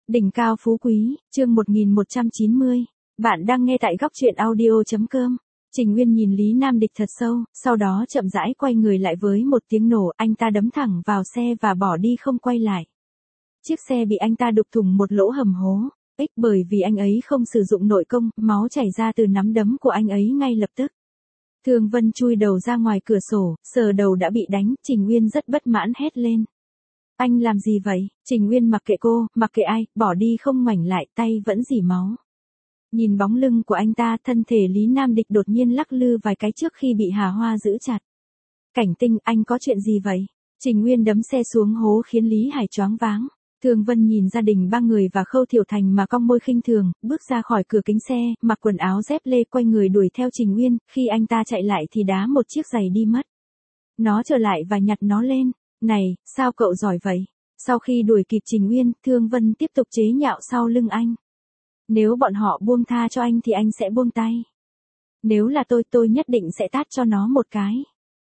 Đỉnh cao phú quý, chương 1190. Bạn đang nghe tại góc truyện audio.com. Trình Nguyên nhìn Lý Nam Địch thật sâu, sau đó chậm rãi quay người lại với một tiếng nổ, anh ta đấm thẳng vào xe và bỏ đi không quay lại. Chiếc xe bị anh ta đục thủng một lỗ hầm hố, bởi vì anh ấy không sử dụng nội công, máu chảy ra từ nắm đấm của anh ấy ngay lập tức. Thương Vân chui đầu ra ngoài cửa sổ, sờ đầu đã bị đánh, Trình Nguyên rất bất mãn hét lên. Anh làm gì vậy? Trình Nguyên mặc kệ cô, mặc kệ ai, bỏ đi không ngoảnh lại, tay vẫn rỉ máu. Nhìn bóng lưng của anh ta, thân thể Lý Nam Địch đột nhiên lắc lư vài cái trước khi bị Hà Hoa giữ chặt. Cảnh Tinh, anh có chuyện gì vậy? Trình Nguyên đấm xe xuống hố khiến Lý Hải choáng váng. Thương Vân nhìn gia đình ba người và Khâu Thiểu Thành mà cong môi khinh thường, bước ra khỏi cửa kính xe, mặc quần áo dép lê quay người đuổi theo Trình Nguyên, khi anh ta chạy lại thì đá một chiếc giày đi mất. Nó trở lại và nhặt nó lên. Này, sao cậu giỏi vậy? Sau khi đuổi kịp Trình Nguyên, Thương Vân tiếp tục chế nhạo sau lưng anh. Nếu bọn họ buông tha cho anh thì anh sẽ buông tay. Nếu là tôi nhất định sẽ tát cho nó một cái.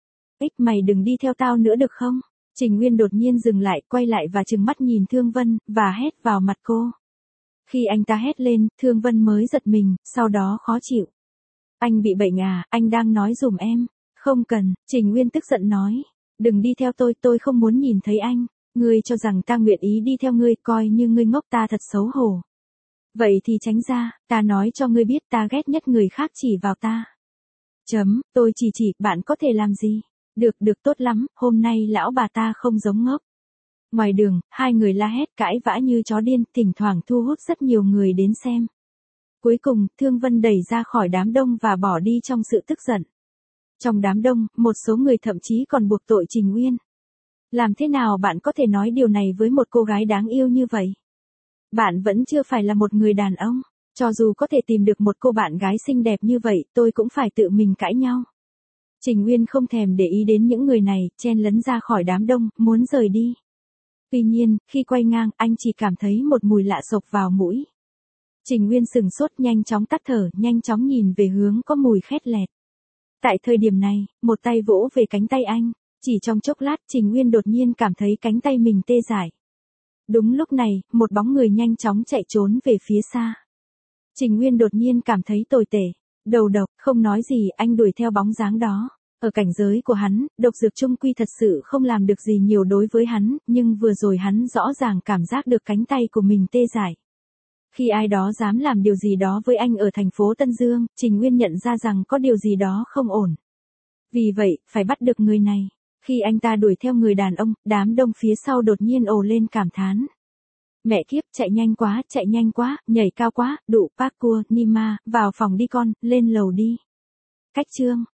Mày đừng đi theo tao nữa được không? Trình Nguyên đột nhiên dừng lại, quay lại và trừng mắt nhìn Thương Vân, và hét vào mặt cô. Khi anh ta hét lên, Thương Vân mới giật mình, sau đó khó chịu. Anh bị bệnh à, anh đang nói giùm em. Không cần, Trình Nguyên tức giận nói. Đừng đi theo tôi không muốn nhìn thấy anh. Ngươi cho rằng ta nguyện ý đi theo ngươi, coi như ngươi ngốc, ta thật xấu hổ. Vậy thì tránh ra, ta nói cho ngươi biết ta ghét nhất người khác chỉ vào ta. Tôi chỉ, bạn có thể làm gì? Được tốt lắm, hôm nay lão bà ta không giống ngốc. Ngoài đường, hai người la hét cãi vã như chó điên, thỉnh thoảng thu hút rất nhiều người đến xem. Cuối cùng, Thương Vân đẩy ra khỏi đám đông và bỏ đi trong sự tức giận. Trong đám đông, một số người thậm chí còn buộc tội Trình Nguyên. Làm thế nào bạn có thể nói điều này với một cô gái đáng yêu như vậy? Bạn vẫn chưa phải là một người đàn ông. Cho dù có thể tìm được một cô bạn gái xinh đẹp như vậy, tôi cũng phải tự mình cãi nhau. Trình Nguyên không thèm để ý đến những người này, chen lấn ra khỏi đám đông, muốn rời đi. Tuy nhiên, khi quay ngang, anh chỉ cảm thấy một mùi lạ xộc vào mũi. Trình Nguyên sừng sốt, nhanh chóng tắt thở, nhanh chóng nhìn về hướng có mùi khét lẹt. Tại thời điểm này, một tay vỗ về cánh tay anh. Chỉ trong chốc lát, Trình Nguyên đột nhiên cảm thấy cánh tay mình tê dại. Đúng lúc này, một bóng người nhanh chóng chạy trốn về phía xa. Trình Nguyên đột nhiên cảm thấy tồi tệ. Đầu độc, không nói gì, anh đuổi theo bóng dáng đó. Ở cảnh giới của hắn, độc dược chung quy thật sự không làm được gì nhiều đối với hắn, nhưng vừa rồi hắn rõ ràng cảm giác được cánh tay của mình tê dại. Khi ai đó dám làm điều gì đó với anh ở thành phố Tân Dương, Trình Nguyên nhận ra rằng có điều gì đó không ổn. Vì vậy, phải bắt được người này. Khi anh ta đuổi theo người đàn ông, đám đông phía sau đột nhiên ồ lên cảm thán. Mẹ kiếp, chạy nhanh quá, nhảy cao quá, đụ, parkour, Nima, vào phòng đi con, lên lầu đi. Cách chương